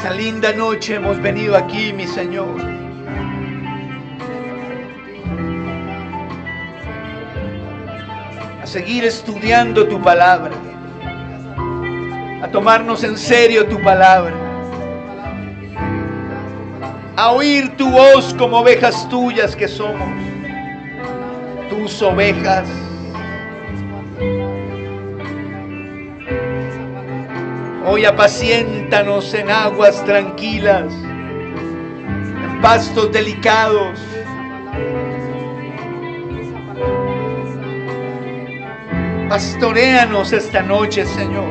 Esta linda noche hemos venido aquí, mi Señor, a seguir estudiando tu palabra, a tomarnos en serio tu palabra, a oír tu voz como ovejas tuyas que somos, tus ovejas. Hoy apaciéntanos en aguas tranquilas, en pastos delicados. Pastoréanos esta noche, Señor.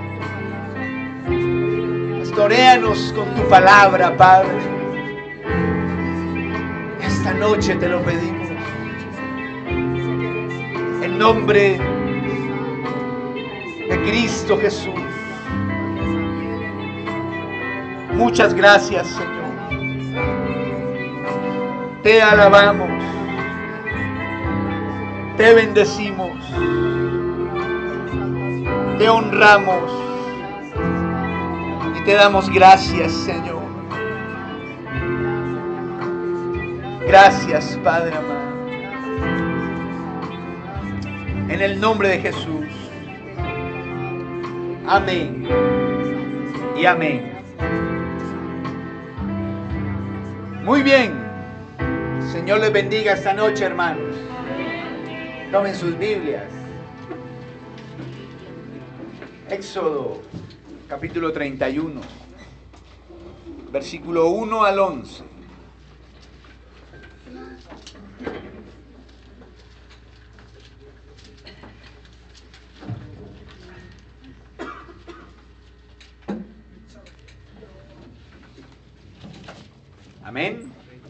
Pastoréanos con tu palabra, Padre. Esta noche te lo pedimos. En nombre de Cristo Jesús. Muchas gracias, Señor. Te alabamos. Te bendecimos. Te honramos. Y te damos gracias, Señor. Gracias, Padre amado. En el nombre de Jesús. Amén. Y amén. Muy bien. Señor les bendiga esta noche, hermanos. Tomen sus Biblias. Éxodo, capítulo 31, versículo 1 al 11. Amén.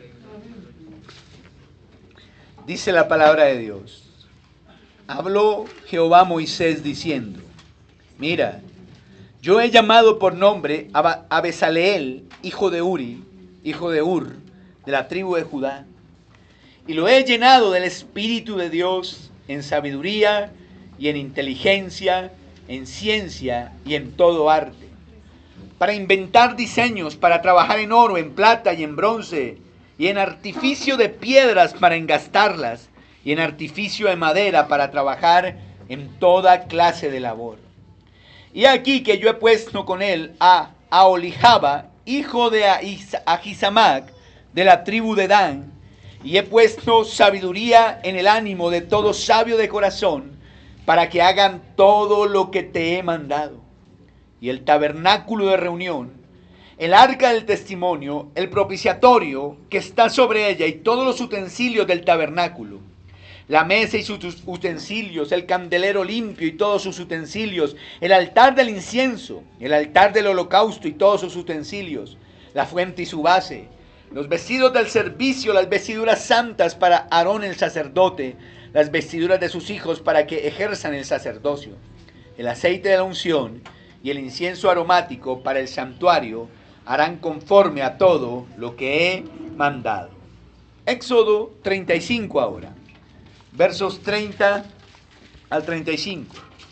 Dice la palabra de Dios. Habló Jehová a Moisés diciendo: Mira, yo he llamado por nombre a Bezaleel, hijo de Uri, hijo de Ur, de la tribu de Judá, y lo he llenado del Espíritu de Dios en sabiduría y en inteligencia, en ciencia y en todo arte, para inventar diseños, para trabajar en oro, en plata y en bronce, y en artificio de piedras para engastarlas, y en artificio de madera para trabajar en toda clase de labor. Y aquí que yo he puesto con él a Aholihaba, hijo de Ahisamac, de la tribu de Dan, y he puesto sabiduría en el ánimo de todo sabio de corazón, para que hagan todo lo que te he mandado. Y el tabernáculo de reunión, el arca del testimonio, el propiciatorio que está sobre ella y todos los utensilios del tabernáculo, la mesa y sus utensilios, el candelero limpio y todos sus utensilios, el altar del incienso, el altar del holocausto y todos sus utensilios, la fuente y su base, los vestidos del servicio, las vestiduras santas para Aarón el sacerdote, las vestiduras de sus hijos para que ejerzan el sacerdocio, el aceite de la unción y el incienso aromático para el santuario, harán conforme a todo lo que he mandado. Éxodo 35 ahora. Versos 30 al 35.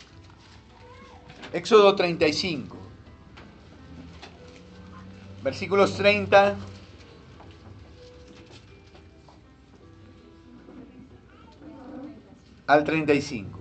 Éxodo 35. Versículos 30 al 35.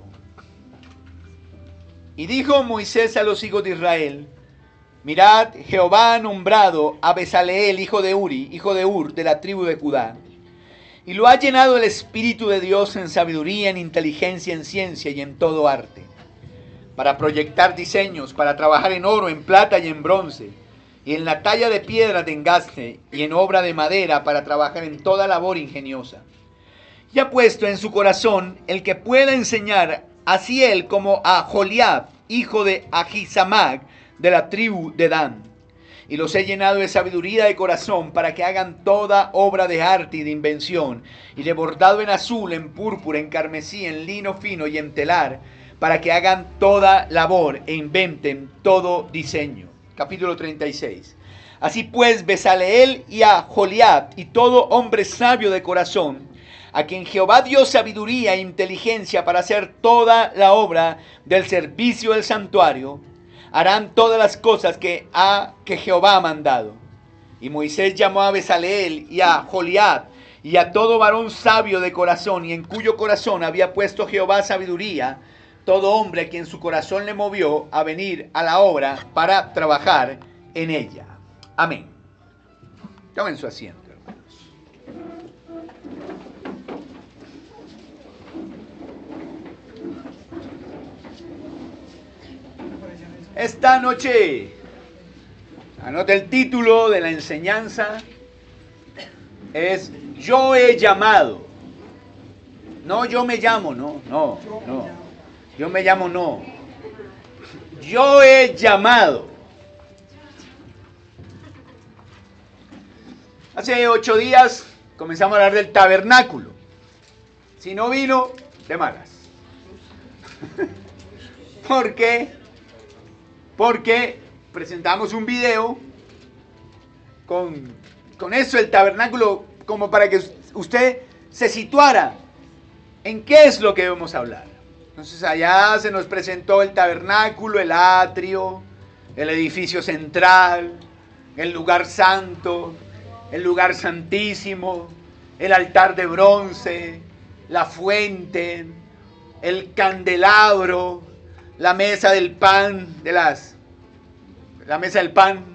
Y dijo Moisés a los hijos de Israel: Mirad, Jehová ha nombrado a Bezaleel, hijo de Uri, hijo de Ur, de la tribu de Judá, y lo ha llenado el Espíritu de Dios en sabiduría, en inteligencia, en ciencia y en todo arte, para proyectar diseños, para trabajar en oro, en plata y en bronce, y en la talla de piedra de engaste, y en obra de madera, para trabajar en toda labor ingeniosa. Y ha puesto en su corazón el que pueda enseñar, así él como a Joliab, hijo de Ahisamac, de la tribu de Dan. Y los he llenado de sabiduría de corazón para que hagan toda obra de arte y de invención, y de bordado en azul, en púrpura, en carmesí, en lino fino y en telar, para que hagan toda labor e inventen todo diseño. Capítulo 36. Así pues, Bezaleel y a Joliab y todo hombre sabio de corazón, a quien Jehová dio sabiduría e inteligencia para hacer toda la obra del servicio del santuario, harán todas las cosas que Jehová ha mandado. Y Moisés llamó a Bezaleel y a Joliab y a todo varón sabio de corazón, y en cuyo corazón había puesto Jehová sabiduría, todo hombre a quien su corazón le movió a venir a la obra para trabajar en ella. Amén. Tomen su asiento, hermanos. Esta noche, anota el título de la enseñanza, es Yo he llamado. No, yo me llamo, no. Yo me llamo, no. Yo he llamado. Hace 8 días comenzamos a hablar del tabernáculo. Si no vino, de malas. ¿Por qué? Porque presentamos un video con eso, el tabernáculo, como para que usted se situara en qué es lo que debemos hablar. Entonces allá se nos presentó el tabernáculo, el atrio, el edificio central, el lugar santo, el lugar santísimo, el altar de bronce, la fuente, el candelabro, la mesa del pan, la mesa del pan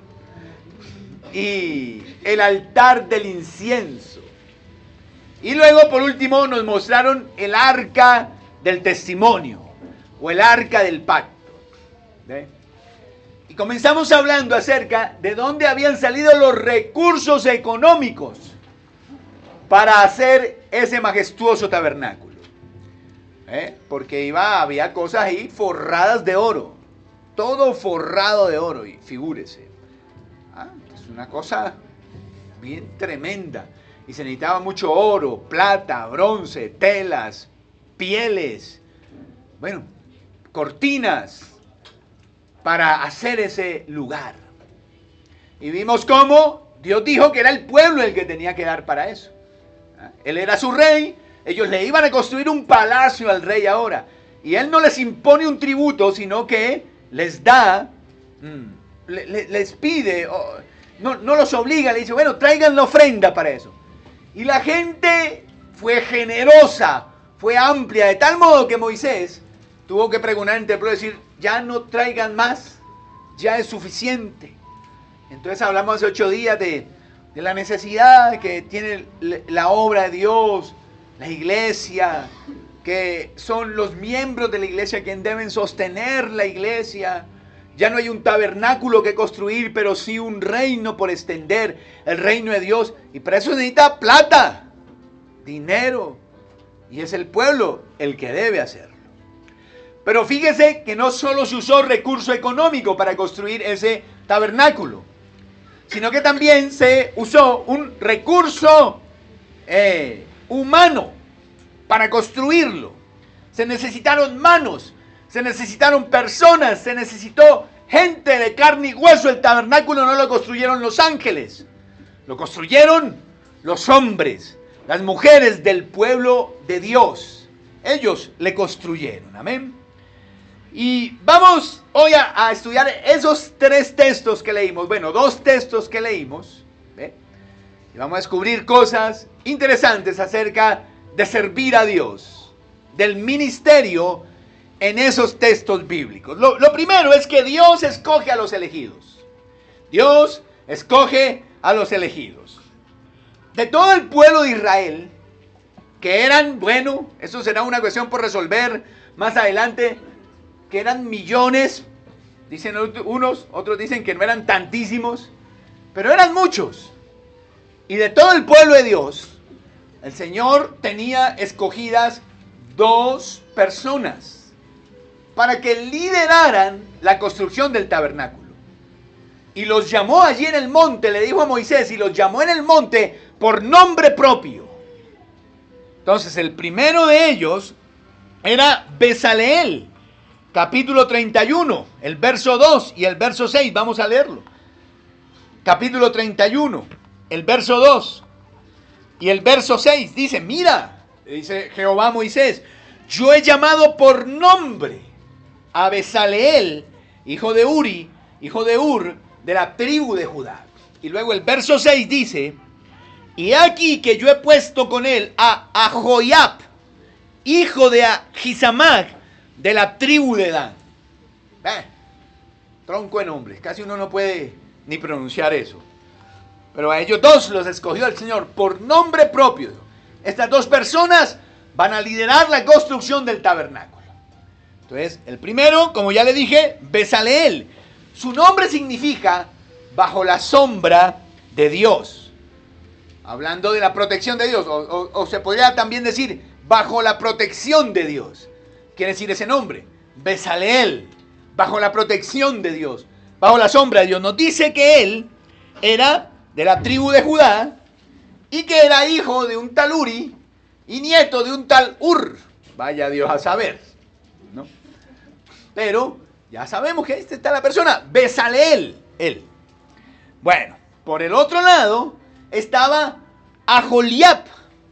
y el altar del incienso. Y luego, por último, nos mostraron el arca del testimonio o el arca del pacto. ¿Ve? Y comenzamos hablando acerca de dónde habían salido los recursos económicos para hacer ese majestuoso tabernáculo. Porque había cosas ahí forradas de oro, todo forrado de oro, y figúrese, es una cosa bien tremenda, y se necesitaba mucho oro, plata, bronce, telas, pieles, cortinas, para hacer ese lugar. Y vimos cómo Dios dijo que era el pueblo el que tenía que dar para eso. Él era su rey, ellos le iban a construir un palacio al rey ahora, y él no les impone un tributo, sino que les da, les pide, no los obliga, le dice, bueno, traigan la ofrenda para eso. Y la gente fue generosa, fue amplia, de tal modo que Moisés tuvo que pregonar entre el pueblo y decir, ya no traigan más, ya es suficiente. Entonces hablamos hace 8 días de la necesidad que tiene la obra de Dios, la iglesia, que son los miembros de la iglesia quienes deben sostener la iglesia. Ya no hay un tabernáculo que construir, pero sí un reino por extender, el reino de Dios. Y para eso necesita plata, dinero, y es el pueblo el que debe hacerlo. Pero fíjese que no solo se usó recurso económico para construir ese tabernáculo, sino que también se usó un recurso humano para construirlo. Se necesitaron manos, se necesitaron personas, se necesitó gente de carne y hueso. El tabernáculo no lo construyeron los ángeles, lo construyeron los hombres, las mujeres del pueblo de Dios. Ellos le construyeron, amén. Y vamos hoy a estudiar esos 3 textos que leímos, 2 textos que leímos, ¿ve? Y vamos a descubrir cosas interesantes acerca de servir a Dios, del ministerio en esos textos bíblicos. Lo primero es que Dios escoge a los elegidos. Dios escoge a los elegidos. De todo el pueblo de Israel, que eran, eso será una cuestión por resolver más adelante, que eran millones, dicen unos, otros dicen que no eran tantísimos, pero eran muchos. Y de todo el pueblo de Dios, el Señor tenía escogidas 2 personas para que lideraran la construcción del tabernáculo. Y los llamó allí en el monte, le dijo a Moisés, y los llamó en el monte por nombre propio. Entonces el primero de ellos era Bezaleel. Capítulo 31, el verso 2 y el verso 6, vamos a leerlo. Capítulo 31, el verso 2 y el verso 6, dice, mira, dice Jehová a Moisés, yo he llamado por nombre a Bezaleel hijo de Uri, hijo de Ur, de la tribu de Judá. Y luego el verso 6 dice, y aquí que yo he puesto con él a Ahoiab, hijo de Ahisamach, de la tribu de Dan. Tronco de nombres, casi uno no puede ni pronunciar eso. Pero a ellos dos los escogió el Señor por nombre propio. Estas dos personas van a liderar la construcción del tabernáculo. Entonces, el primero, como ya le dije, Bezaleel. Su nombre significa bajo la sombra de Dios. Hablando de la protección de Dios. O se podría también decir bajo la protección de Dios. Quiere decir ese nombre, Bezaleel. Bajo la protección de Dios. Bajo la sombra de Dios. Nos dice que él era de la tribu de Judá y que era hijo de un tal Uri y nieto de un tal Ur. Vaya Dios a saber, ¿no? Pero ya sabemos que ahí está la persona, Bezaleel, él. Bueno, por el otro lado estaba Aholiab.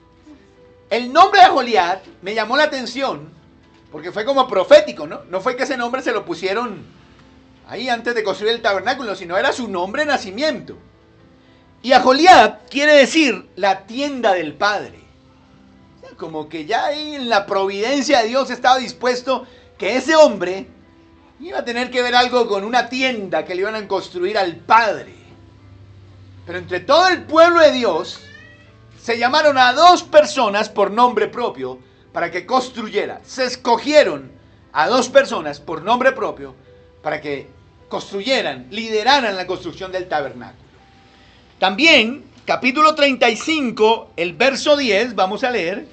El nombre de Aholiab me llamó la atención porque fue como profético, ¿no? No fue que ese nombre se lo pusieron ahí antes de construir el tabernáculo, sino era su nombre de nacimiento. Y Aholiab quiere decir la tienda del Padre. Como que ya ahí en la providencia de Dios estaba dispuesto que ese hombre iba a tener que ver algo con una tienda que le iban a construir al Padre. Pero entre todo el pueblo de Dios se llamaron a dos personas por nombre propio para que construyera. Se escogieron a dos personas por nombre propio para que construyeran, lideraran la construcción del tabernáculo. También, capítulo 35, el verso 10, vamos a leer,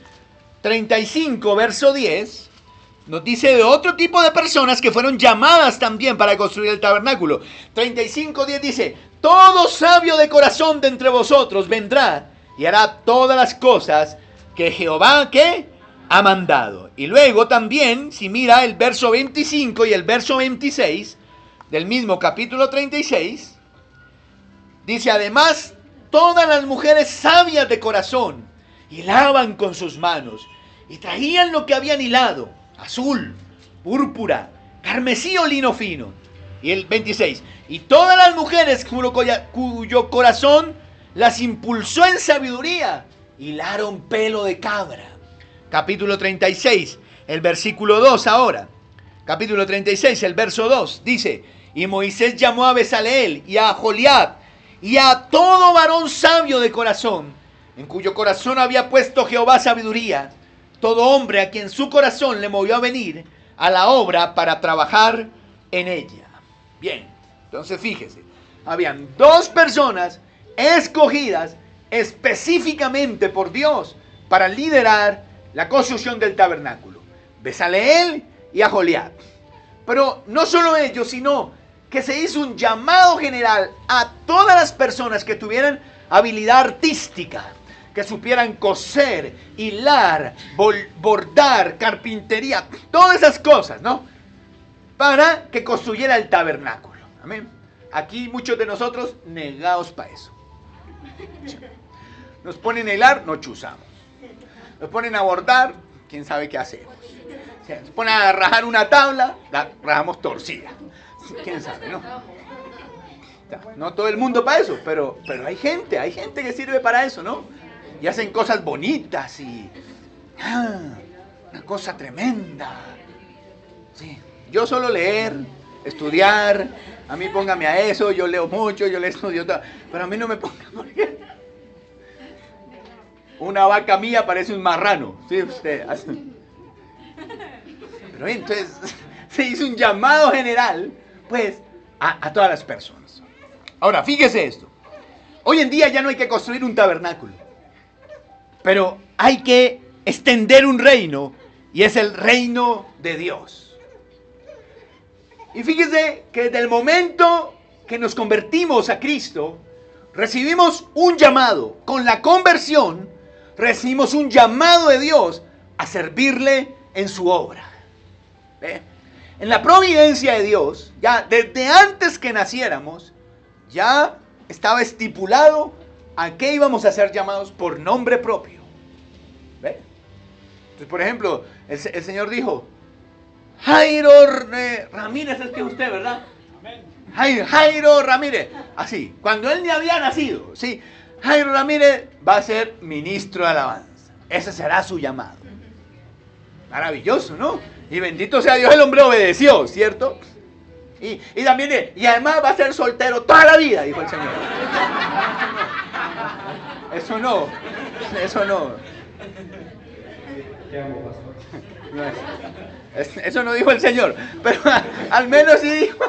35, verso 10, nos dice de otro tipo de personas que fueron llamadas también para construir el tabernáculo. 35, 10 dice, todo sabio de corazón de entre vosotros vendrá y hará todas las cosas que Jehová, ¿qué? Ha mandado. Y luego también, si mira el verso 25 y el verso 26 del mismo capítulo 36, dice, además, todas las mujeres sabias de corazón hilaban con sus manos y traían lo que habían hilado, azul, púrpura, carmesí o lino fino. Y el 26, y todas las mujeres cuyo corazón las impulsó en sabiduría, hilaron pelo de cabra. Capítulo 36, el versículo 2 ahora. Capítulo 36, el verso 2, dice, y Moisés llamó a Bezaleel y a Aholiab, y a todo varón sabio de corazón, en cuyo corazón había puesto Jehová sabiduría, todo hombre a quien su corazón le movió a venir a la obra para trabajar en ella. Bien, entonces fíjese, habían dos personas escogidas específicamente por Dios para liderar la construcción del tabernáculo, Bezaleel y Aholiab. Pero no solo ellos, sino que se hizo un llamado general a todas las personas que tuvieran habilidad artística, que supieran coser, hilar, bordar, carpintería, todas esas cosas, ¿no? Para que construyera el tabernáculo. Amén. Aquí muchos de nosotros negados para eso. Nos ponen a hilar, no chuzamos. Nos ponen a bordar, quién sabe qué hacemos. Nos ponen a rajar una tabla, la rajamos torcida. ¿Quién sabe, no? No todo el mundo para eso, pero hay gente que sirve para eso, ¿no? Y hacen cosas bonitas y... una cosa tremenda. Sí. Yo solo leer, estudiar, a mí póngame a eso, yo leo mucho, yo le estudio todo, pero a mí no me ponga porque una vaca mía parece un marrano, ¿sí? Usted hace... Pero entonces se hizo un llamado general, pues, a todas las personas. Ahora, fíjese esto. Hoy en día ya no hay que construir un tabernáculo, pero hay que extender un reino, y es el reino de Dios. Y fíjese que desde el momento que nos convertimos a Cristo, recibimos un llamado. Con la conversión, recibimos un llamado de Dios a servirle en su obra. ¿Ve? En la providencia de Dios, ya desde antes que naciéramos, ya estaba estipulado a qué íbamos a ser llamados por nombre propio. ¿Ve? Entonces, por ejemplo, el Señor dijo, Jairo Ramírez, es que es usted, ¿verdad? Jairo Ramírez, así, cuando él ni había nacido, ¿sí? Jairo Ramírez va a ser ministro de alabanza. Ese será su llamado. Maravilloso, ¿no? Y bendito sea Dios, el hombre obedeció, ¿cierto? Y también, y además va a ser soltero toda la vida, dijo el Señor. Eso no. Eso no dijo el Señor, pero al menos sí dijo.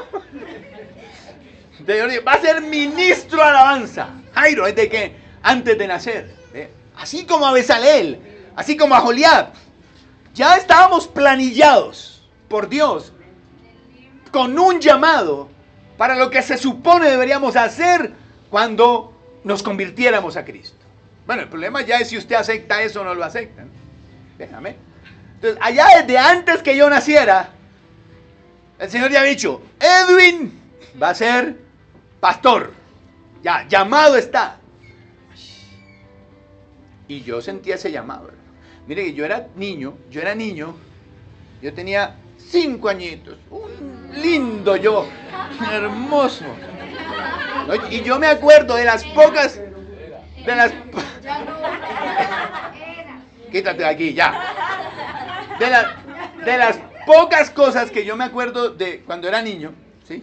Va a ser ministro de alabanza. Jairo, es de que antes de nacer, así como a Bezaleel, así como a Joliab, ya estábamos planillados por Dios con un llamado para lo que se supone deberíamos hacer cuando nos convirtiéramos a Cristo. Bueno, el problema ya es si usted acepta eso o no lo acepta, ¿no? Amén. Entonces, allá desde antes que yo naciera, el Señor ya ha dicho, Edwin va a ser pastor. Ya, llamado está. Y yo sentía ese llamado. Mire que yo era niño, yo tenía 5 añitos, un lindo yo, hermoso. Y yo me acuerdo de las pocas, quítate de aquí, ya. De las pocas cosas que yo me acuerdo de cuando era niño, ¿sí?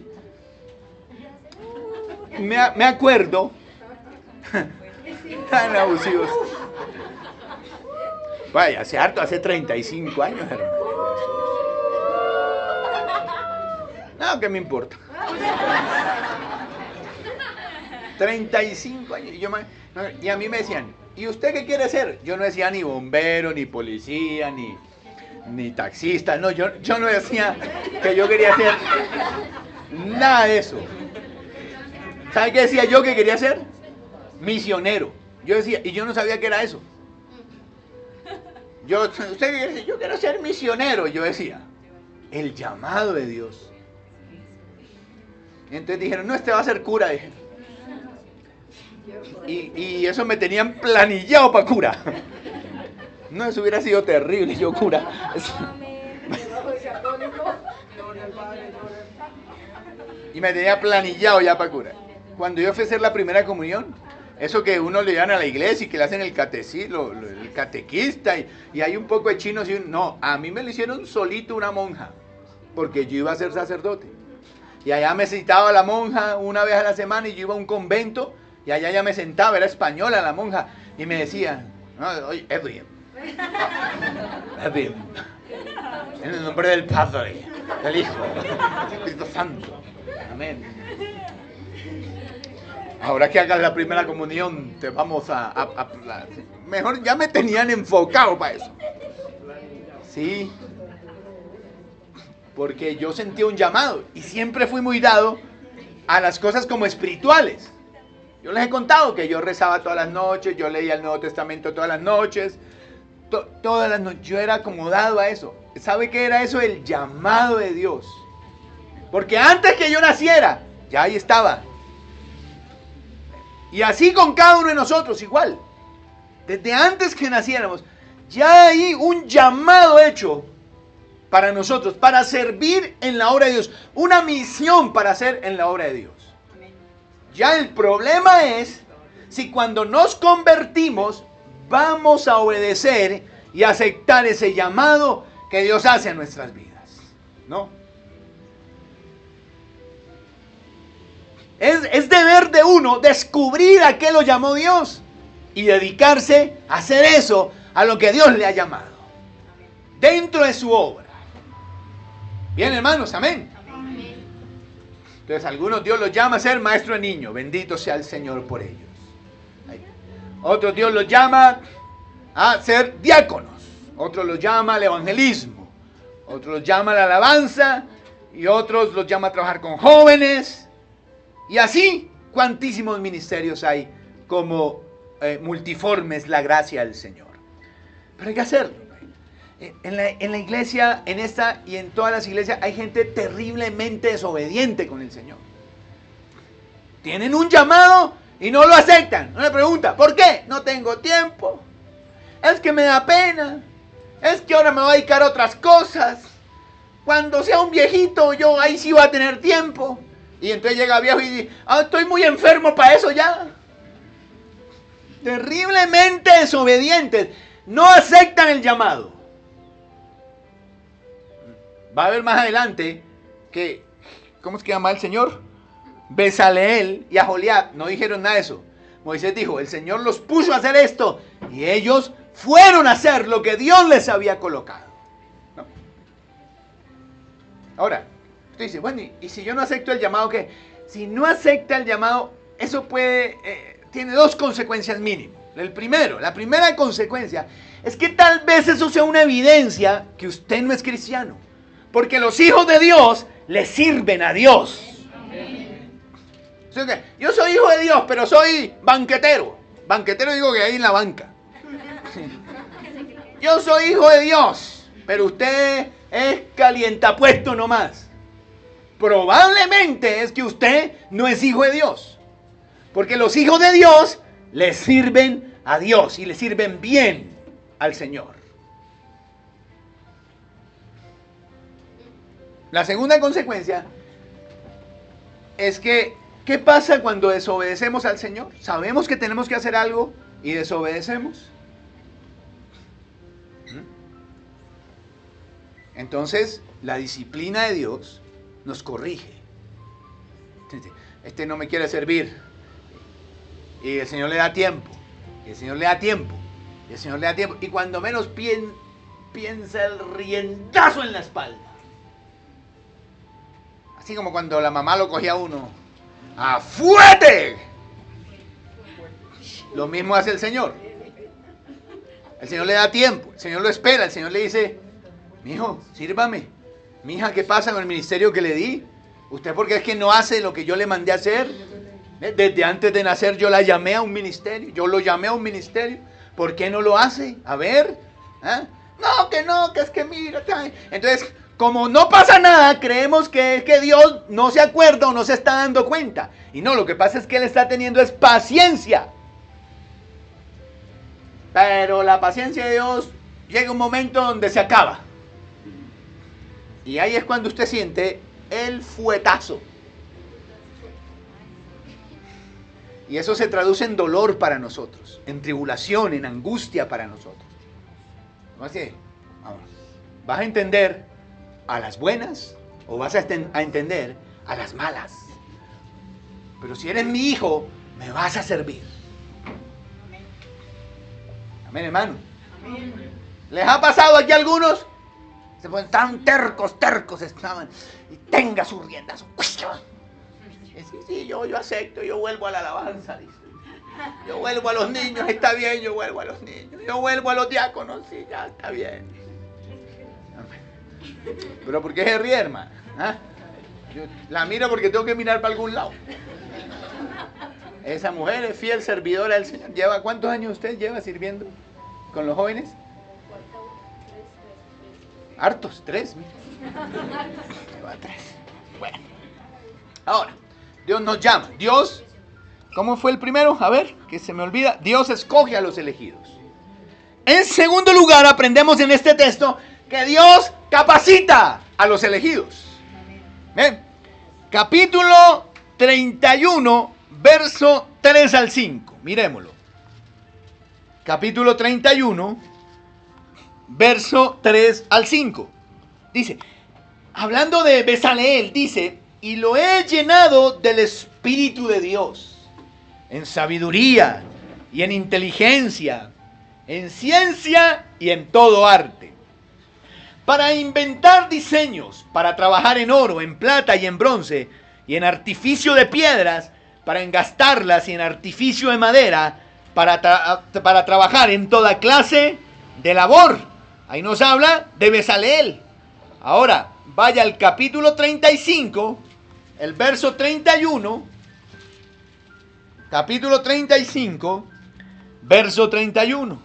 Me acuerdo, tan abusivos. Vaya, hace 35 años, hermano. No, ¿qué me importa? 35 años. Y a mí me decían, ¿y usted qué quiere ser? Yo no decía ni bombero, ni policía, ni taxista. No, yo no decía que yo quería ser nada de eso. ¿Sabe qué decía yo que quería ser? Misionero. Yo decía, y yo no sabía qué era eso. ¿Usted qué quiere decir? Yo quiero ser misionero. Yo decía, el llamado de Dios. Y entonces dijeron, no, este va a ser cura. Dije. Y eso me tenían planillado para cura. No, eso hubiera sido terrible, yo cura. Y me tenía planillado ya para cura. Cuando yo fui a hacer la primera comunión, eso que uno le dan a la iglesia y que le hacen el catequista y hay un poco de chinos y no, a mí me lo hicieron solito una monja, porque yo iba a ser sacerdote. Y allá me citaba la monja una vez a la semana y yo iba a un convento y allá ya me sentaba, era española la monja, y me decía, no, oye, Edwin, en el nombre del Padre, del Hijo, del Espíritu Santo, amén. Ahora que hagas la primera comunión, te vamos mejor ya me tenían enfocado para eso. Sí. Porque yo sentía un llamado y siempre fui muy dado a las cosas como espirituales. Yo les he contado que yo rezaba todas las noches, yo leía el Nuevo Testamento todas las noches, todas las noches. Yo era como dado a eso. ¿Sabe qué era eso? El llamado de Dios. Porque antes que yo naciera, ya ahí estaba. Y así con cada uno de nosotros igual. Desde antes que naciéramos, ya hay un llamado hecho para nosotros, para servir en la obra de Dios. Una misión para hacer en la obra de Dios. Ya el problema es si cuando nos convertimos vamos a obedecer y aceptar ese llamado que Dios hace a nuestras vidas. ¿No? Es deber de uno descubrir a qué lo llamó Dios y dedicarse a hacer eso, a lo que Dios le ha llamado. Dentro de su obra. Bien, hermanos, amén. Entonces, algunos Dios los llama a ser maestro de niños. Bendito sea el Señor por ellos. Otros Dios los llama a ser diáconos. Otros los llama al evangelismo. Otros los llama a la alabanza. Y otros los llama a trabajar con jóvenes. Y así, cuantísimos ministerios hay como multiformes la gracia del Señor. Pero hay que hacerlo. En la iglesia, en esta y en todas las iglesias, hay gente terriblemente desobediente con el Señor. Tienen un llamado y no lo aceptan. No le pregunta, ¿por qué? No tengo tiempo. Es que me da pena. Es que ahora me voy a dedicar a otras cosas. Cuando sea un viejito, yo ahí sí voy a tener tiempo. Y entonces llega viejo y dice, estoy muy enfermo para eso ya. Terriblemente desobedientes. No aceptan el llamado. Va a ver más adelante que, ¿cómo es que llama el Señor? Bezaleel y Aholiab no dijeron nada de eso. Moisés dijo, el Señor los puso a hacer esto y ellos fueron a hacer lo que Dios les había colocado. ¿No? Ahora, usted dice, bueno, ¿y si yo no acepto el llamado qué? Si no acepta el llamado, eso tiene dos consecuencias mínimas. La primera consecuencia es que tal vez eso sea una evidencia que usted no es cristiano. Porque los hijos de Dios le sirven a Dios. Yo soy hijo de Dios, pero soy banquetero. Banquetero digo que hay en la banca. Yo soy hijo de Dios, pero usted es calientapuesto nomás. Probablemente es que usted no es hijo de Dios. Porque los hijos de Dios le sirven a Dios y le sirven bien al Señor. La segunda consecuencia es que, ¿qué pasa cuando desobedecemos al Señor? Sabemos que tenemos que hacer algo y desobedecemos. Entonces, la disciplina de Dios nos corrige. Este no me quiere servir. Y el Señor le da tiempo. Y el Señor le da tiempo. Y el Señor le da tiempo. Y cuando menos piensa el riendazo en la espalda. Así como cuando la mamá lo cogía a uno. ¡Afuete! Lo mismo hace el Señor. El Señor le da tiempo. El Señor lo espera. El Señor le dice, mijo, sírvame. Mija, ¿qué pasa con el ministerio que le di? ¿Usted por qué es que no hace lo que yo le mandé a hacer? Desde antes de nacer yo la llamé a un ministerio. Yo lo llamé a un ministerio. ¿Por qué no lo hace? A ver. No, que es que mira. Entonces, como no pasa nada, creemos que es que Dios no se acuerda o no se está dando cuenta. Y no, lo que pasa es que Él está teniendo es paciencia. Pero la paciencia de Dios llega un momento donde se acaba. Y ahí es cuando usted siente el fuetazo. Y eso se traduce en dolor para nosotros, en tribulación, en angustia para nosotros. ¿No así? Vamos. ¿Vas a entender a las buenas o vas a entender a las malas? Pero si eres mi hijo, me vas a servir. Amén, hermano. Amén. ¿Les ha pasado aquí a algunos? Se ponen tan tercos estaban. Y tenga sus riendas, su cuestión. Sí, yo acepto, yo vuelvo a la alabanza, dice. Yo vuelvo a los niños, está bien, yo vuelvo a los niños. Yo vuelvo a los diáconos, sí, ya está bien. Pero ¿por qué se ríe, hermano? Yo la miro porque tengo que mirar para algún lado. Esa mujer es fiel servidora del Señor. ¿Cuántos años usted lleva sirviendo con los jóvenes? Hartos, 3. Lleva 3. Bueno. Ahora, Dios nos llama. Dios, ¿cómo fue el primero? A ver, que se me olvida. Dios escoge a los elegidos. En segundo lugar, aprendemos en este texto que Dios capacita a los elegidos. ¿Ven? Capítulo 31, verso 3 al 5. Miremoslo. Capítulo 31, verso 3 al 5. Dice, hablando de Bezaleel, dice, y lo he llenado del Espíritu de Dios, en sabiduría y en inteligencia, en ciencia y en todo arte, para inventar diseños, para trabajar en oro, en plata y en bronce, y en artificio de piedras, para engastarlas, y en artificio de madera, para trabajar en toda clase de labor. Ahí nos habla de Bezaleel. Ahora, vaya al capítulo 35, el verso 31, capítulo 35, verso 31.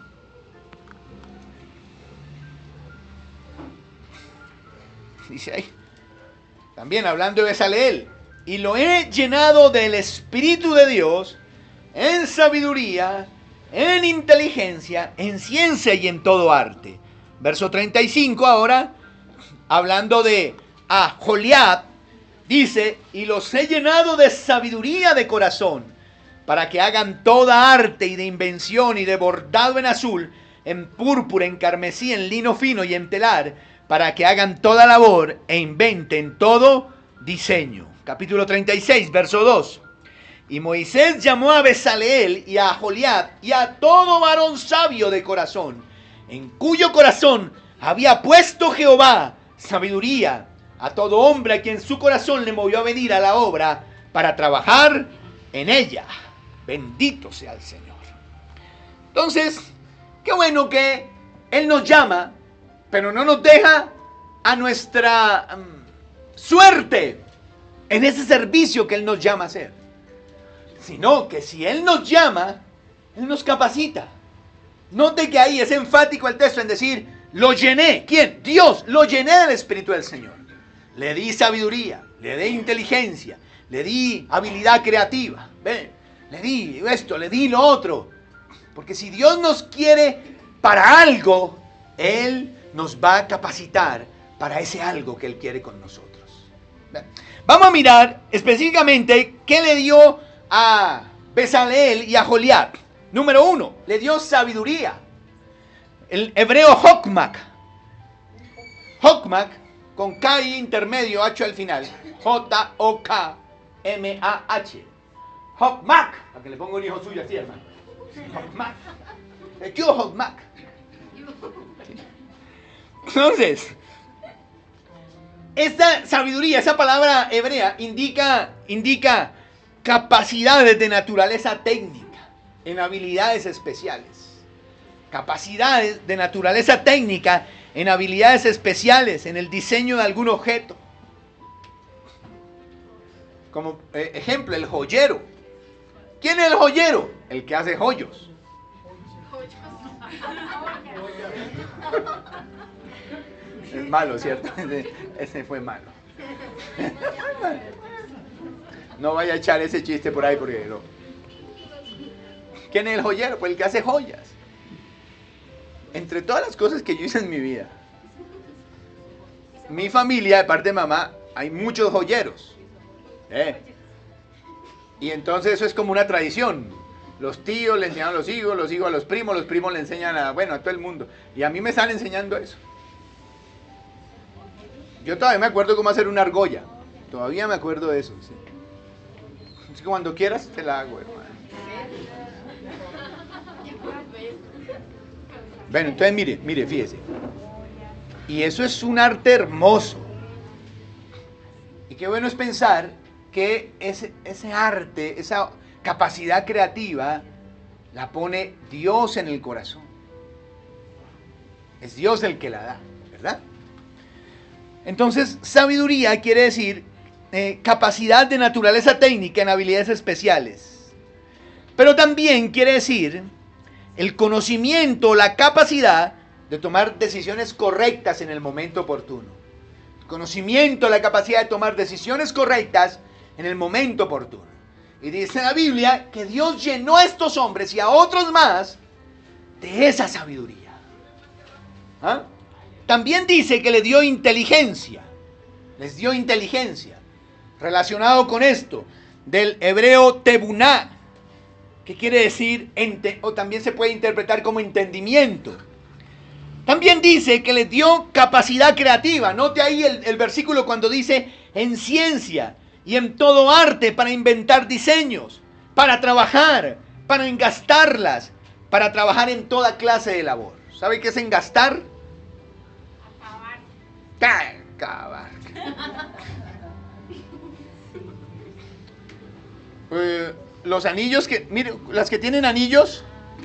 Dice ahí, también hablando de Bezaleel, y lo he llenado del Espíritu de Dios, en sabiduría, en inteligencia, en ciencia y en todo arte. Verso 35 ahora, hablando de Aholiab, dice, y los he llenado de sabiduría de corazón, para que hagan toda arte y de invención y de bordado en azul, en púrpura, en carmesí, en lino fino y en telar, para que hagan toda labor e inventen todo diseño. Capítulo 36, verso 2. Y Moisés llamó a Bezaleel y a Aholiab y a todo varón sabio de corazón, en cuyo corazón había puesto Jehová sabiduría, a todo hombre a quien su corazón le movió a venir a la obra para trabajar en ella. Bendito sea el Señor. Entonces, qué bueno que Él nos llama, pero no nos deja a nuestra suerte en ese servicio que Él nos llama a hacer. Sino que si Él nos llama, Él nos capacita. Note que ahí es enfático el texto en decir, lo llené. ¿Quién? Dios. Lo llené del Espíritu del Señor. Le di sabiduría, le di inteligencia, le di habilidad creativa. ¿Ve? Le di esto, le di lo otro. Porque si Dios nos quiere para algo, Él nos va a capacitar para ese algo que Él quiere con nosotros. ¿Ve? Vamos a mirar específicamente qué le dio a Bezaleel y a Aholiab. Número 1, le dio sabiduría. El hebreo Jokmak. Jokmak, con K intermedio, H al final. Jokmah. Jokmak. A que le pongo un hijo suyo así, hermano. Jokmak. ¿Qué es Jokmak? Entonces, esta sabiduría, esa palabra hebrea, indica capacidades de naturaleza técnica en habilidades especiales. Capacidades de naturaleza técnica en habilidades especiales, en el diseño de algún objeto. Como ejemplo, el joyero. ¿Quién es el joyero? El que hace joyos. Es malo, ¿cierto? Ese fue malo. No vaya a echar ese chiste por ahí porque no. ¿Quién es el joyero? Pues el que hace joyas. Entre todas las cosas que yo hice en mi vida, mi familia, de parte de mamá, hay muchos joyeros. Y entonces eso es como una tradición. Los tíos le enseñan a los hijos a los primos le enseñan a todo el mundo. Y a mí me están enseñando eso. Yo todavía me acuerdo cómo hacer una argolla. Todavía me acuerdo de eso. ¿Sí? Así que cuando quieras te la hago, hermano. Bueno, entonces mire, fíjese. Y eso es un arte hermoso. Y qué bueno es pensar que ese arte, esa capacidad creativa, la pone Dios en el corazón. Es Dios el que la da, ¿verdad? Entonces, sabiduría quiere decir capacidad de naturaleza técnica en habilidades especiales. Pero también quiere decir el conocimiento, la capacidad de tomar decisiones correctas en el momento oportuno. El conocimiento, la capacidad de tomar decisiones correctas en el momento oportuno. Y dice la Biblia que Dios llenó a estos hombres y a otros más de esa sabiduría. ¿Ah? También dice que le dio inteligencia. Les dio inteligencia. Relacionado con esto, del hebreo tebuná, que quiere decir, o también se puede interpretar como entendimiento. También dice que les dio capacidad creativa. Note ahí el versículo cuando dice en ciencia y en todo arte para inventar diseños, para trabajar, para engastarlas, para trabajar en toda clase de labor. ¿Sabe qué es engastar? Acabar. Los anillos mire, las que tienen anillos,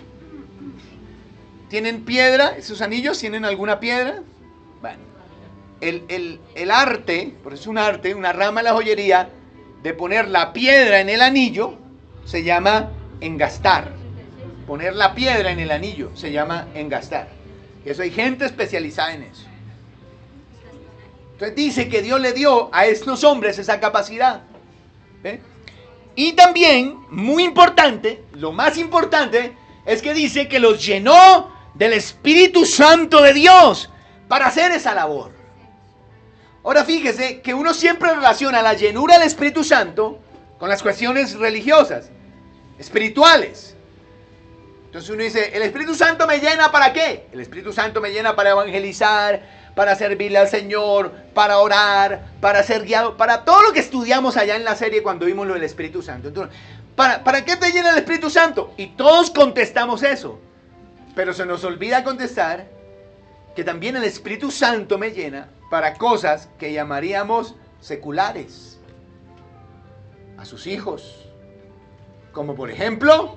¿tienen piedra? ¿Esos anillos tienen alguna piedra? Bueno, el arte, por eso es un arte, una rama de la joyería, de poner la piedra en el anillo, se llama engastar. Poner la piedra en el anillo se llama engastar. Y eso hay gente especializada en eso. Entonces dice que Dios le dio a estos hombres esa capacidad. ¿Ve? Y también, muy importante, lo más importante, es que dice que los llenó del Espíritu Santo de Dios para hacer esa labor. Ahora fíjese que uno siempre relaciona la llenura del Espíritu Santo con las cuestiones religiosas, espirituales. Entonces uno dice, ¿el Espíritu Santo me llena para qué? El Espíritu Santo me llena para evangelizar, para servirle al Señor, para orar, para ser guiado, para todo lo que estudiamos allá en la serie cuando vimos lo del Espíritu Santo. Entonces, ¿para qué te llena el Espíritu Santo? Y todos contestamos eso. Pero se nos olvida contestar que también el Espíritu Santo me llena para cosas que llamaríamos seculares. A sus hijos. Como por ejemplo,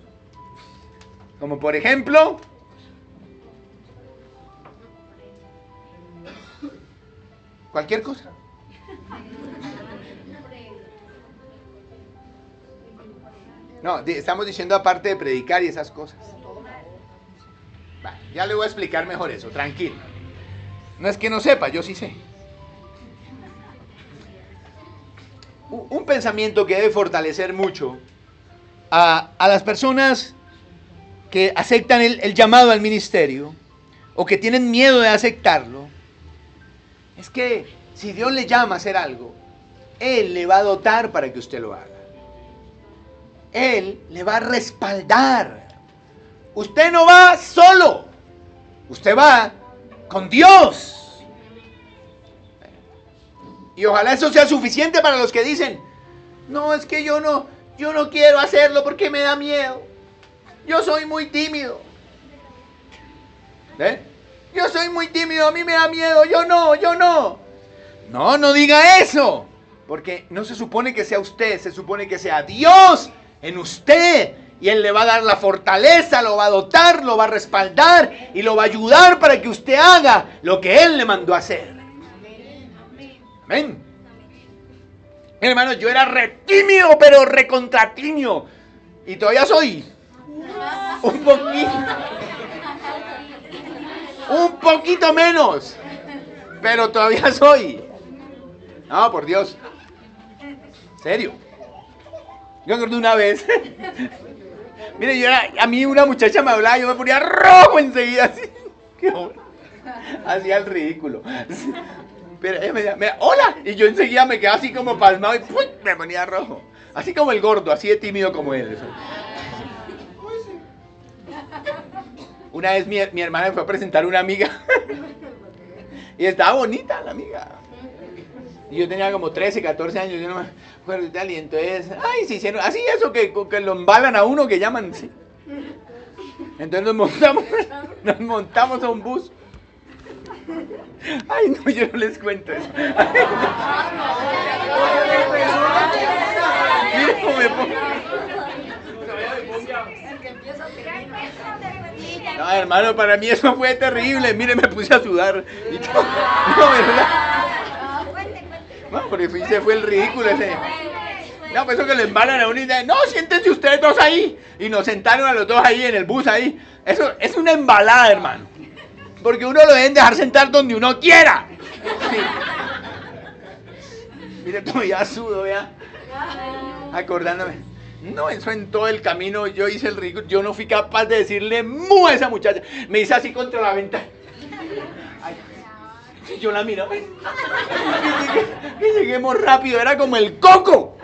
cualquier cosa. No, estamos diciendo aparte de predicar y esas cosas. Vale, ya le voy a explicar mejor eso, tranquilo. No es que no sepa, yo sí sé. Un pensamiento que debe fortalecer mucho a las personas que aceptan el llamado al ministerio o que tienen miedo de aceptarlo, es que si Dios le llama a hacer algo, Él le va a dotar para que usted lo haga. Él le va a respaldar. Usted no va solo, usted va con Dios. Y ojalá eso sea suficiente para los que dicen, no, es que yo no quiero hacerlo porque me da miedo. Yo soy muy tímido. Yo soy muy tímido, a mí me da miedo, yo no. No diga eso. Porque no se supone que sea usted, se supone que sea Dios en usted. Y Él le va a dar la fortaleza, lo va a dotar, lo va a respaldar y lo va a ayudar para que usted haga lo que Él le mandó a hacer. Amén. Mi hermano, yo era re tímido, pero recontra tímido. Y todavía soy. Un poquito menos. Pero todavía soy. No, por Dios. ¿Serio? Yo me acuerdo una vez. Mire, a mí una muchacha me hablaba, yo me ponía rojo enseguida. Así, hacía el ridículo. Pero ella me decía, hola. Y yo enseguida me quedaba así como pasmado y ¡pum! Me ponía rojo. Así como el gordo, así de tímido como él. Una vez mi hermana me fue a presentar a una amiga. Y estaba bonita la amiga. Y yo tenía como 13, 14 años. Yo no me acuerdo y tal. Y entonces, se hicieron así eso que lo embalan a uno, que llaman así. Entonces nos montamos a un bus. Ay, no, yo no les cuento eso. Mira cómo me pongo. No, hermano, para mí eso fue terrible. Mire, me puse a sudar. Y todo. No, ¿verdad? No, porque se fue el ridículo ese. No, pues eso que le embalan a uno y dicen, no, siéntense ustedes dos ahí. Y nos sentaron a los dos ahí en el bus ahí. Eso es una embalada, hermano. Porque uno lo deben dejar sentar donde uno quiera. Sí. Mire, todavía sudo, vea. Acordándome. No, eso en todo el camino yo hice el ridículo. Yo no fui capaz de decirle mu a esa muchacha. Me hice así contra la ventana. Ay, yo la miraba. Que lleguemos rápido, era como el coco.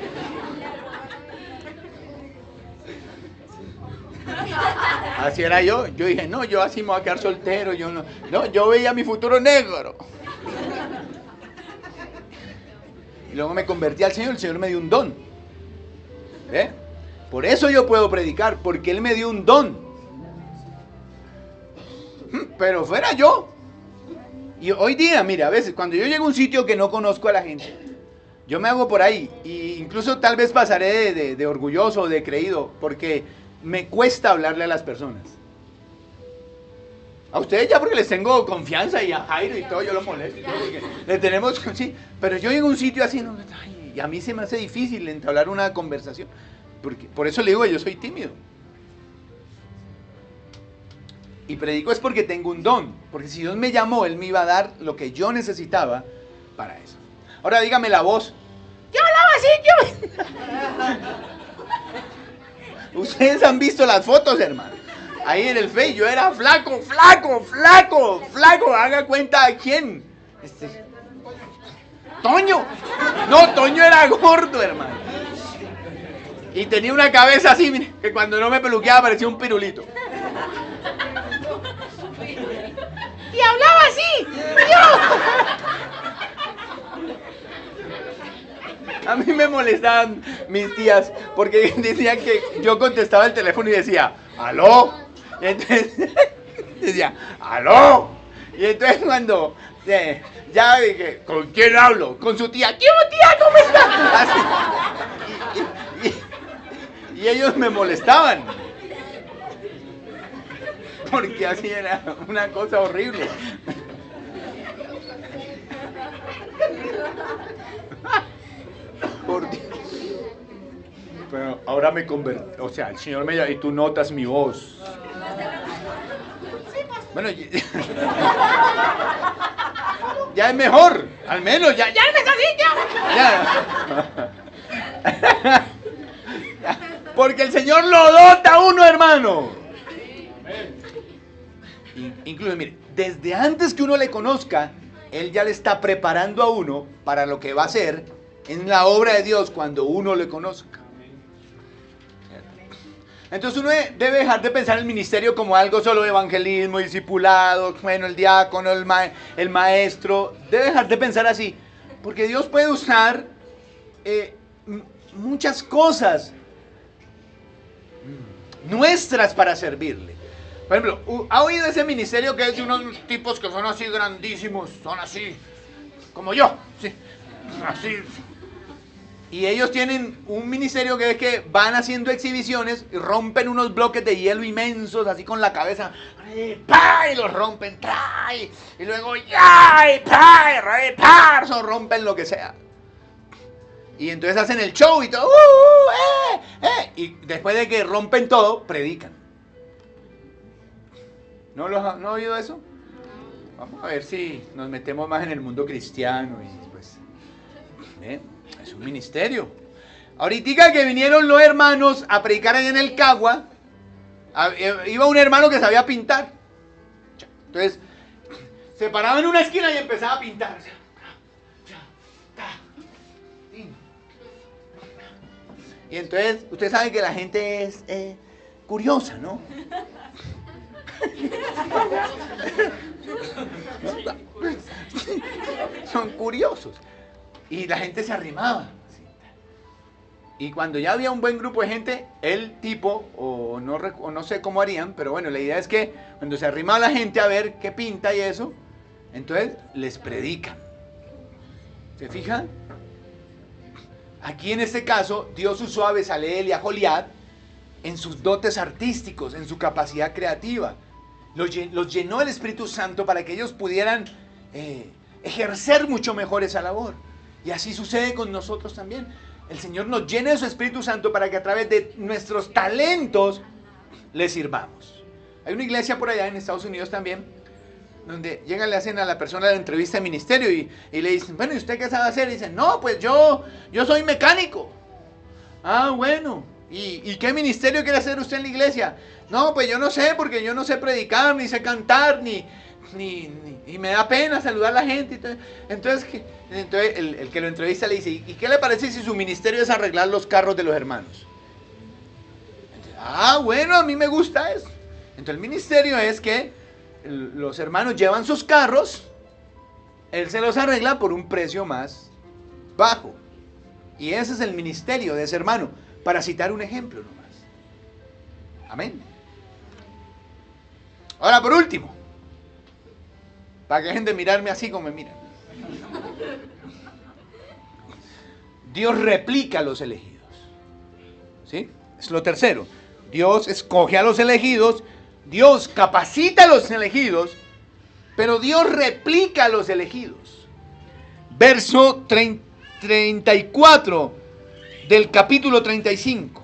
Así era yo. Yo dije, no, yo así me voy a quedar soltero. Yo no, yo veía mi futuro negro. Y luego me convertí al Señor. El Señor me dio un don. Por eso yo puedo predicar, porque Él me dio un don. Pero fuera yo. Y hoy día, mira, a veces cuando yo llego a un sitio que no conozco a la gente, yo me hago por ahí. E incluso tal vez pasaré de orgulloso o de creído, porque me cuesta hablarle a las personas. A ustedes ya porque les tengo confianza, y a Jairo y todo, yo lo molesto y todo, porque le tenemos, sí, pero yo llego a un sitio así, no, y a mí se me hace difícil entablar una conversación, porque, por eso le digo que yo soy tímido. Y predico es porque tengo un don, porque si Dios me llamó, Él me iba a dar lo que yo necesitaba para eso. Ahora dígame la voz. Yo hablaba así, yo. Ustedes han visto las fotos, hermano. Ahí en el Face yo era flaco. Haga cuenta a quién. Toño. No, Toño era gordo, hermano. Y tenía una cabeza así, mire, que cuando no me peluqueaba parecía un pirulito. Y hablaba así. A mí me molestaban mis tías porque decían que yo contestaba el teléfono y decía, ¿aló? Y entonces decía, ¿aló? Y entonces cuando ya dije, ¿con quién hablo? Con su tía. ¿Qué tía? ¿Cómo está? Así. Y ellos me molestaban. Porque así era una cosa horrible. Por Dios. Pero ahora me convertí, o sea, el Señor me llama y tú notas mi voz. Bueno, ya es mejor, al menos, ya no es así, ya. Porque el Señor lo dota a uno, hermano. Incluso, mire, desde antes que uno le conozca, Él ya le está preparando a uno para lo que va a hacer en la obra de Dios cuando uno le conozca. Entonces uno debe dejar de pensar el ministerio como algo solo de evangelismo, discipulado, bueno, el diácono, el maestro. Debe dejar de pensar así, porque Dios puede usar muchas cosas nuestras para servirle. Por ejemplo, ¿ha oído ese ministerio que es de unos tipos que son así grandísimos, son así, como yo, sí, así? Y ellos tienen un ministerio que es que van haciendo exhibiciones y rompen unos bloques de hielo inmensos, así con la cabeza, y los rompen, y luego rompen lo que sea. Y entonces hacen el show y todo, y después de que rompen todo, predican. ¿No ha oído eso? Vamos a ver si nos metemos más en el mundo cristiano y pues, es un ministerio. Ahorita que vinieron los hermanos a predicar en el Cagua, iba un hermano que sabía pintar. Entonces, se paraba en una esquina y empezaba a pintar. Y entonces, usted sabe que la gente es curiosa, ¿no? Son curiosos. Y la gente se arrimaba. Y cuando ya había un buen grupo de gente, el tipo, o no sé cómo harían, pero bueno, la idea es que cuando se arrimaba la gente a ver qué pinta y eso, entonces les predican. ¿Se fijan? Aquí en este caso, Dios usó a Bezaleel y a Joliat en sus dotes artísticos, en su capacidad creativa. Los llenó el Espíritu Santo para que ellos pudieran ejercer mucho mejor esa labor. Y así sucede con nosotros también. El Señor nos llena de su Espíritu Santo para que a través de nuestros talentos le sirvamos. Hay una iglesia por allá en Estados Unidos también, donde llegan, le hacen a la persona la entrevista de ministerio y le dicen, bueno, ¿y usted qué sabe hacer? Y dicen, no, pues yo soy mecánico. Ah, bueno. ¿Y qué ministerio quiere hacer usted en la iglesia? No, pues yo no sé, porque yo no sé predicar, ni sé cantar, ni me da pena saludar a la gente. Entonces el que lo entrevista le dice, ¿y qué le parece si su ministerio es arreglar los carros de los hermanos? Ah, bueno, a mí me gusta eso. Entonces el ministerio es que los hermanos llevan sus carros, él se los arregla por un precio más bajo. Y ese es el ministerio de ese hermano, para citar un ejemplo nomás. Amén. Ahora, por último, para que dejen de mirarme así como me miran. Dios replica a los elegidos. ¿Sí? Es lo tercero. Dios escoge a los elegidos, Dios capacita a los elegidos, pero Dios replica a los elegidos. Verso 34 del capítulo 35.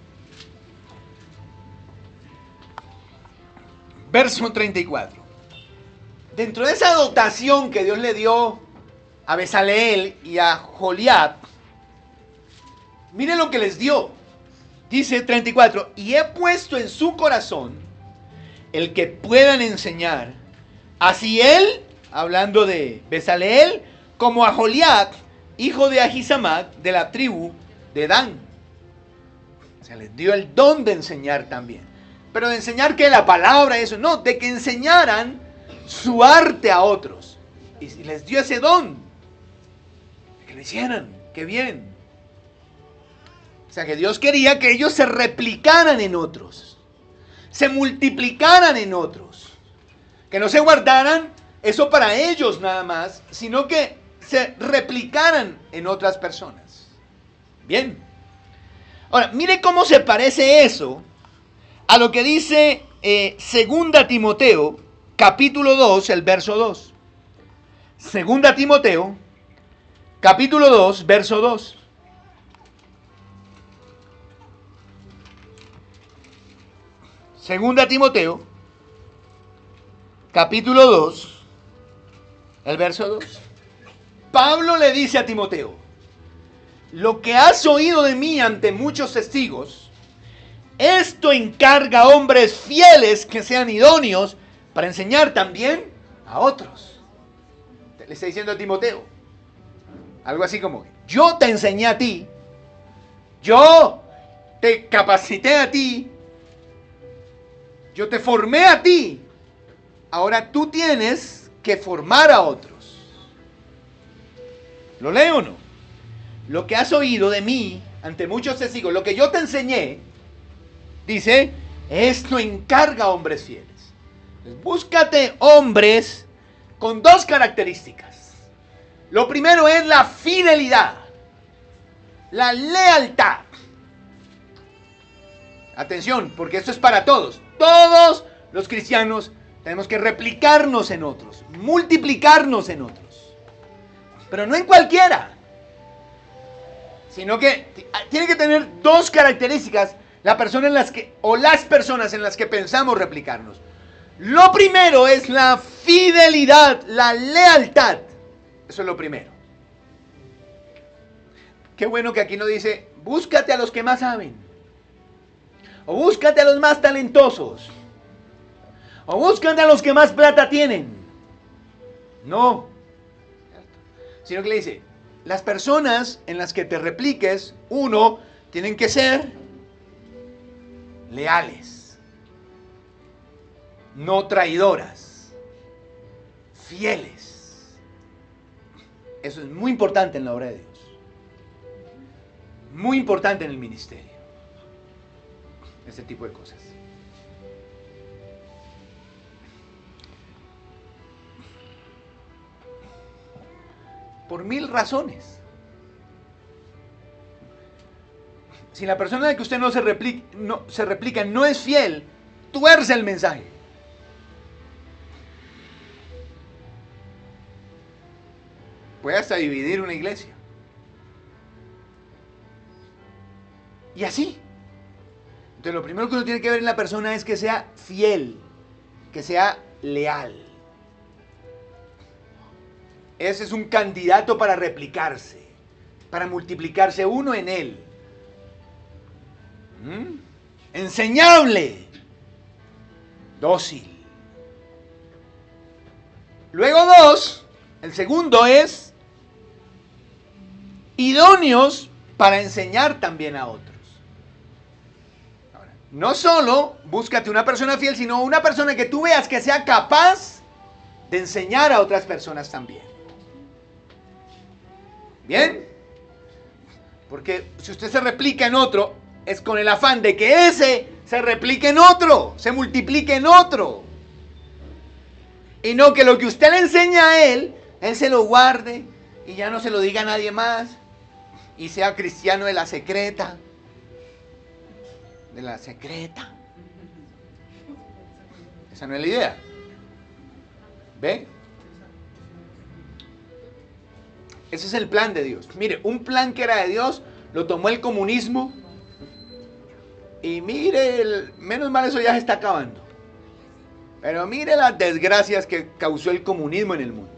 Verso 34. Dentro de esa dotación que Dios le dio a Bezaleel y a Joliat, miren lo que les dio. Dice 34, y he puesto en su corazón el que puedan enseñar, así él, hablando de Bezaleel, como a Joliat, hijo de Ahisamac, de la tribu de Dan. O sea, les dio el don de enseñar también. Pero de enseñar que la palabra, eso, no, de que enseñaran su arte a otros. Y les dio ese don. De que lo hicieran, qué bien. O sea, que Dios quería que ellos se replicaran en otros. Se multiplicaran en otros. Que no se guardaran eso para ellos nada más, sino que se replicaran en otras personas. Bien. Ahora, mire cómo se parece eso a lo que dice 2 Timoteo, capítulo 2, el verso 2. 2 Timoteo, capítulo 2, verso 2. Segunda Timoteo, capítulo 2, el verso 2. Pablo le dice a Timoteo: lo que has oído de mí ante muchos testigos, esto encarga a hombres fieles que sean idóneos para enseñar también a otros. Le está diciendo a Timoteo algo así como: yo te enseñé a ti, yo te capacité a ti, yo te formé a ti, ahora tú tienes que formar a otros. ¿Lo leo o no? Lo que has oído de mí ante muchos testigos, lo que yo te enseñé, dice, esto encarga a hombres fieles. Entonces, búscate hombres con dos características. Lo primero es la fidelidad, la lealtad. Atención, porque esto es para todos. Todos los cristianos tenemos que replicarnos en otros, multiplicarnos en otros. Pero no en cualquiera, sino que tiene que tener dos características la persona en las que, o las personas en las que pensamos replicarnos. Lo primero es la fidelidad, la lealtad. Eso es lo primero. Qué bueno que aquí no dice, búscate a los que más saben. O búscate a los más talentosos. O búscate a los que más plata tienen. No. Sino que le dice, las personas en las que te repliques, uno, tienen que ser leales, no traidoras, fieles. Eso es muy importante en la obra de Dios. Muy importante en el ministerio. Ese tipo de cosas. Por mil razones. Si la persona de que usted no se replica no es fiel, tuerce el mensaje. Puede hasta dividir una iglesia. Y así. Entonces lo primero que uno tiene que ver en la persona es que sea fiel, que sea leal. Ese es un candidato para replicarse, para multiplicarse uno en él. Enseñable, dócil. Luego dos, el segundo es idóneos para enseñar también a otros. Ahora, no solo búscate una persona fiel, sino una persona que tú veas que sea capaz de enseñar a otras personas también. ¿Bien? Porque si usted se replica en otro, es con el afán de que ese se replique en otro, se multiplique en otro. Y no que lo que usted le enseña a él se lo guarde y ya no se lo diga a nadie más. Y sea cristiano de la secreta. De la secreta. Esa no es la idea. ¿Ve? Ese es el plan de Dios. Mire, un plan que era de Dios, lo tomó el comunismo. Y mire, menos mal eso ya se está acabando. Pero mire las desgracias que causó el comunismo en el mundo.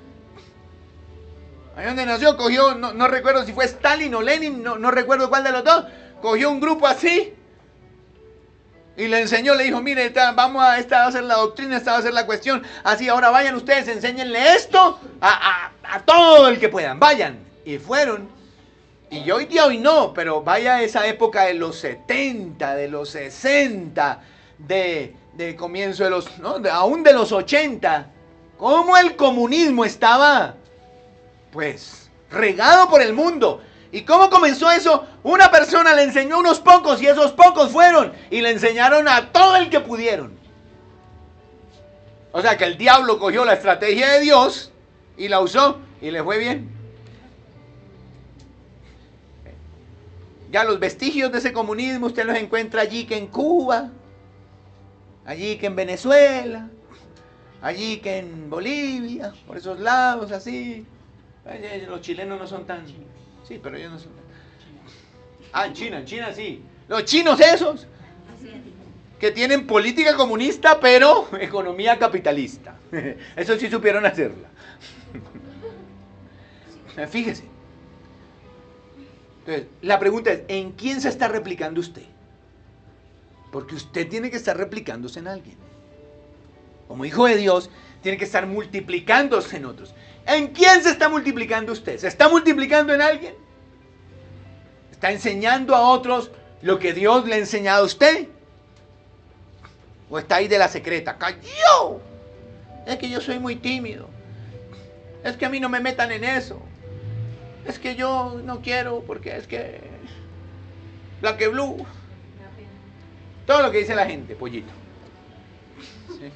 Ahí donde nació, cogió, no recuerdo si fue Stalin o Lenin, no recuerdo cuál de los dos, cogió un grupo así y le enseñó, le dijo, mire, esta va a ser la doctrina, esta va a ser la cuestión, así, ahora vayan ustedes, enséñenle esto a todo el que puedan, vayan. Y fueron. Y hoy día hoy no, pero vaya a esa época de los 70, de los 60, de comienzo de los, ¿no? Aún de los 80. ¿Cómo el comunismo estaba, pues, regado por el mundo? ¿Y cómo comenzó eso? Una persona le enseñó a unos pocos y esos pocos fueron y le enseñaron a todo el que pudieron. O sea que el diablo cogió la estrategia de Dios y la usó y le fue bien. Ya los vestigios de ese comunismo usted los encuentra allí que en Cuba, allí que en Venezuela, allí que en Bolivia, por esos lados así. Los chilenos no son tan... Sí, pero ellos no son tan... Ah, en China sí. Los chinos esos, que tienen política comunista, pero economía capitalista. Eso sí supieron hacerla. Fíjese. Entonces, la pregunta es, ¿en quién se está replicando usted? Porque usted tiene que estar replicándose en alguien. Como hijo de Dios, tiene que estar multiplicándose en otros. ¿En quién se está multiplicando usted? ¿Se está multiplicando en alguien? ¿Está enseñando a otros lo que Dios le ha enseñado a usted? ¿O está ahí de la secreta? ¡Cayó! Es que yo soy muy tímido. Es que a mí no me metan en eso. Es que yo no quiero porque es que... Black and Blue. Todo lo que dice la gente, pollito. ¿Sí?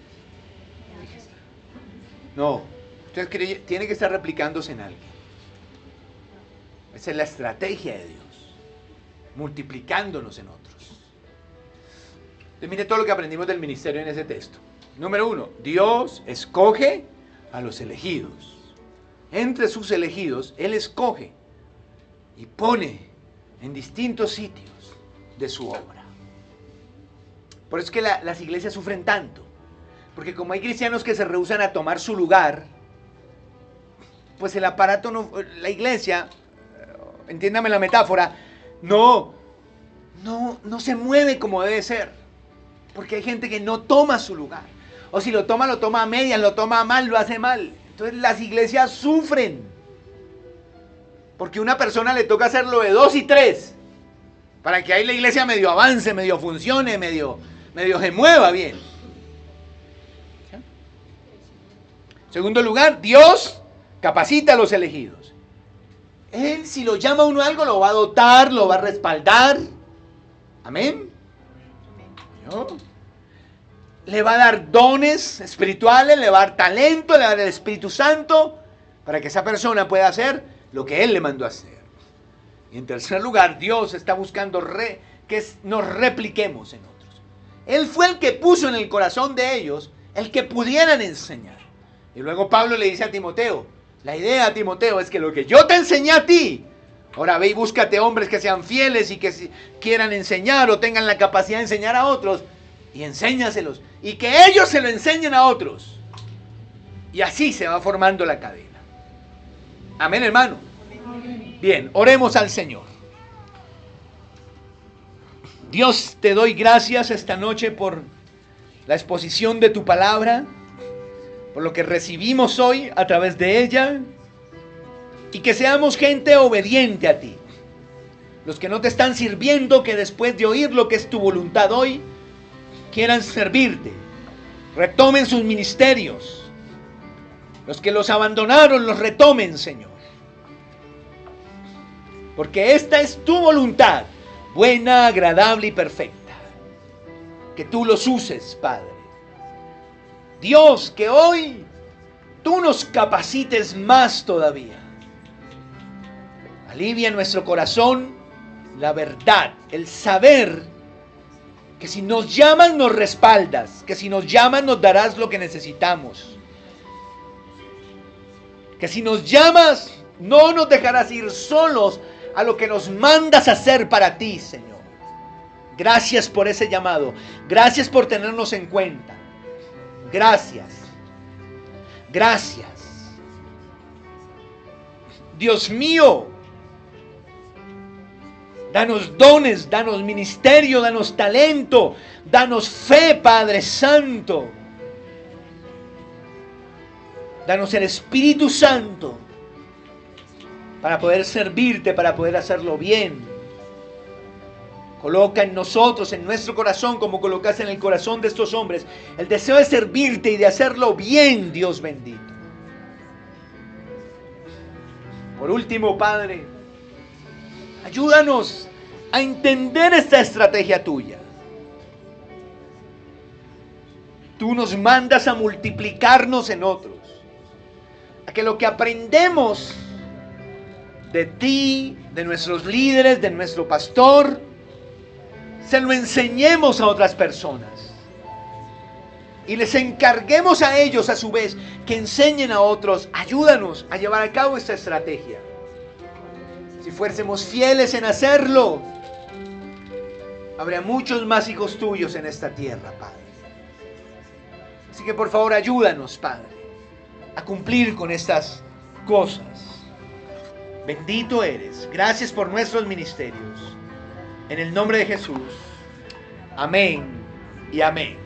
No, usted tiene que estar replicándose en alguien. Esa es la estrategia de Dios. Multiplicándonos en otros. Entonces, mire todo lo que aprendimos del ministerio en ese texto. Número 1, Dios escoge a los elegidos. Entre sus elegidos, Él escoge y pone en distintos sitios de su obra. Por eso es que las iglesias sufren tanto. Porque como hay cristianos que se rehúsan a tomar su lugar, pues el aparato, no, la iglesia, entiéndame la metáfora, no se mueve como debe ser. Porque hay gente que no toma su lugar. O si lo toma a medias, lo toma mal, lo hace mal. Entonces las iglesias sufren. Porque a una persona le toca hacerlo de 2 y 3. Para que ahí la iglesia medio avance, medio funcione, medio se mueva bien. En segundo lugar, Dios capacita a los elegidos. Él, si lo llama a uno a algo, lo va a dotar, lo va a respaldar. Amén. ¿No? Le va a dar dones espirituales, le va a dar talento, le va a dar el Espíritu Santo para que esa persona pueda hacer lo que Él le mandó a hacer. Y en tercer lugar, Dios está buscando que nos repliquemos en otros. Él fue el que puso en el corazón de ellos el que pudieran enseñar. Y luego Pablo le dice a Timoteo, la idea, Timoteo, es que lo que yo te enseñé a ti, ahora ve y búscate hombres que sean fieles y que quieran enseñar o tengan la capacidad de enseñar a otros y enséñaselos. Y que ellos se lo enseñen a otros. Y así se va formando la cadena. Amén, hermano. Bien, oremos al Señor. Dios, te doy gracias esta noche por la exposición de tu palabra, por lo que recibimos hoy a través de ella, y que seamos gente obediente a ti. Los que no te están sirviendo, que después de oír lo que es tu voluntad hoy, quieran servirte, retomen sus ministerios. Los que los abandonaron, los retomen, Señor. Porque esta es tu voluntad, buena, agradable y perfecta. Que tú los uses, Padre. Dios, que hoy tú nos capacites más todavía. Alivia en nuestro corazón la verdad, el saber que si nos llamas nos respaldas, que si nos llamas nos darás lo que necesitamos. Que si nos llamas no nos dejarás ir solos a lo que nos mandas hacer para ti, Señor. Gracias por ese llamado. Gracias por tenernos en cuenta. Gracias. Gracias. Dios mío, danos dones, danos ministerio, danos talento, danos fe, Padre Santo. Danos el Espíritu Santo para poder servirte, para poder hacerlo bien. Coloca en nosotros, en nuestro corazón, como colocaste en el corazón de estos hombres, el deseo de servirte y de hacerlo bien, Dios bendito. Por último, Padre, ayúdanos a entender esta estrategia tuya. Tú nos mandas a multiplicarnos en otros, a que lo que aprendemos de ti, de nuestros líderes, de nuestro pastor, se lo enseñemos a otras personas y les encarguemos a ellos a su vez que enseñen a otros. Ayúdanos a llevar a cabo esta estrategia. Si fuésemos fieles en hacerlo, habría muchos más hijos tuyos en esta tierra, Padre. Así que por favor ayúdanos, Padre, a cumplir con estas cosas. Bendito eres. Gracias por nuestros ministerios. En el nombre de Jesús. Amén y amén.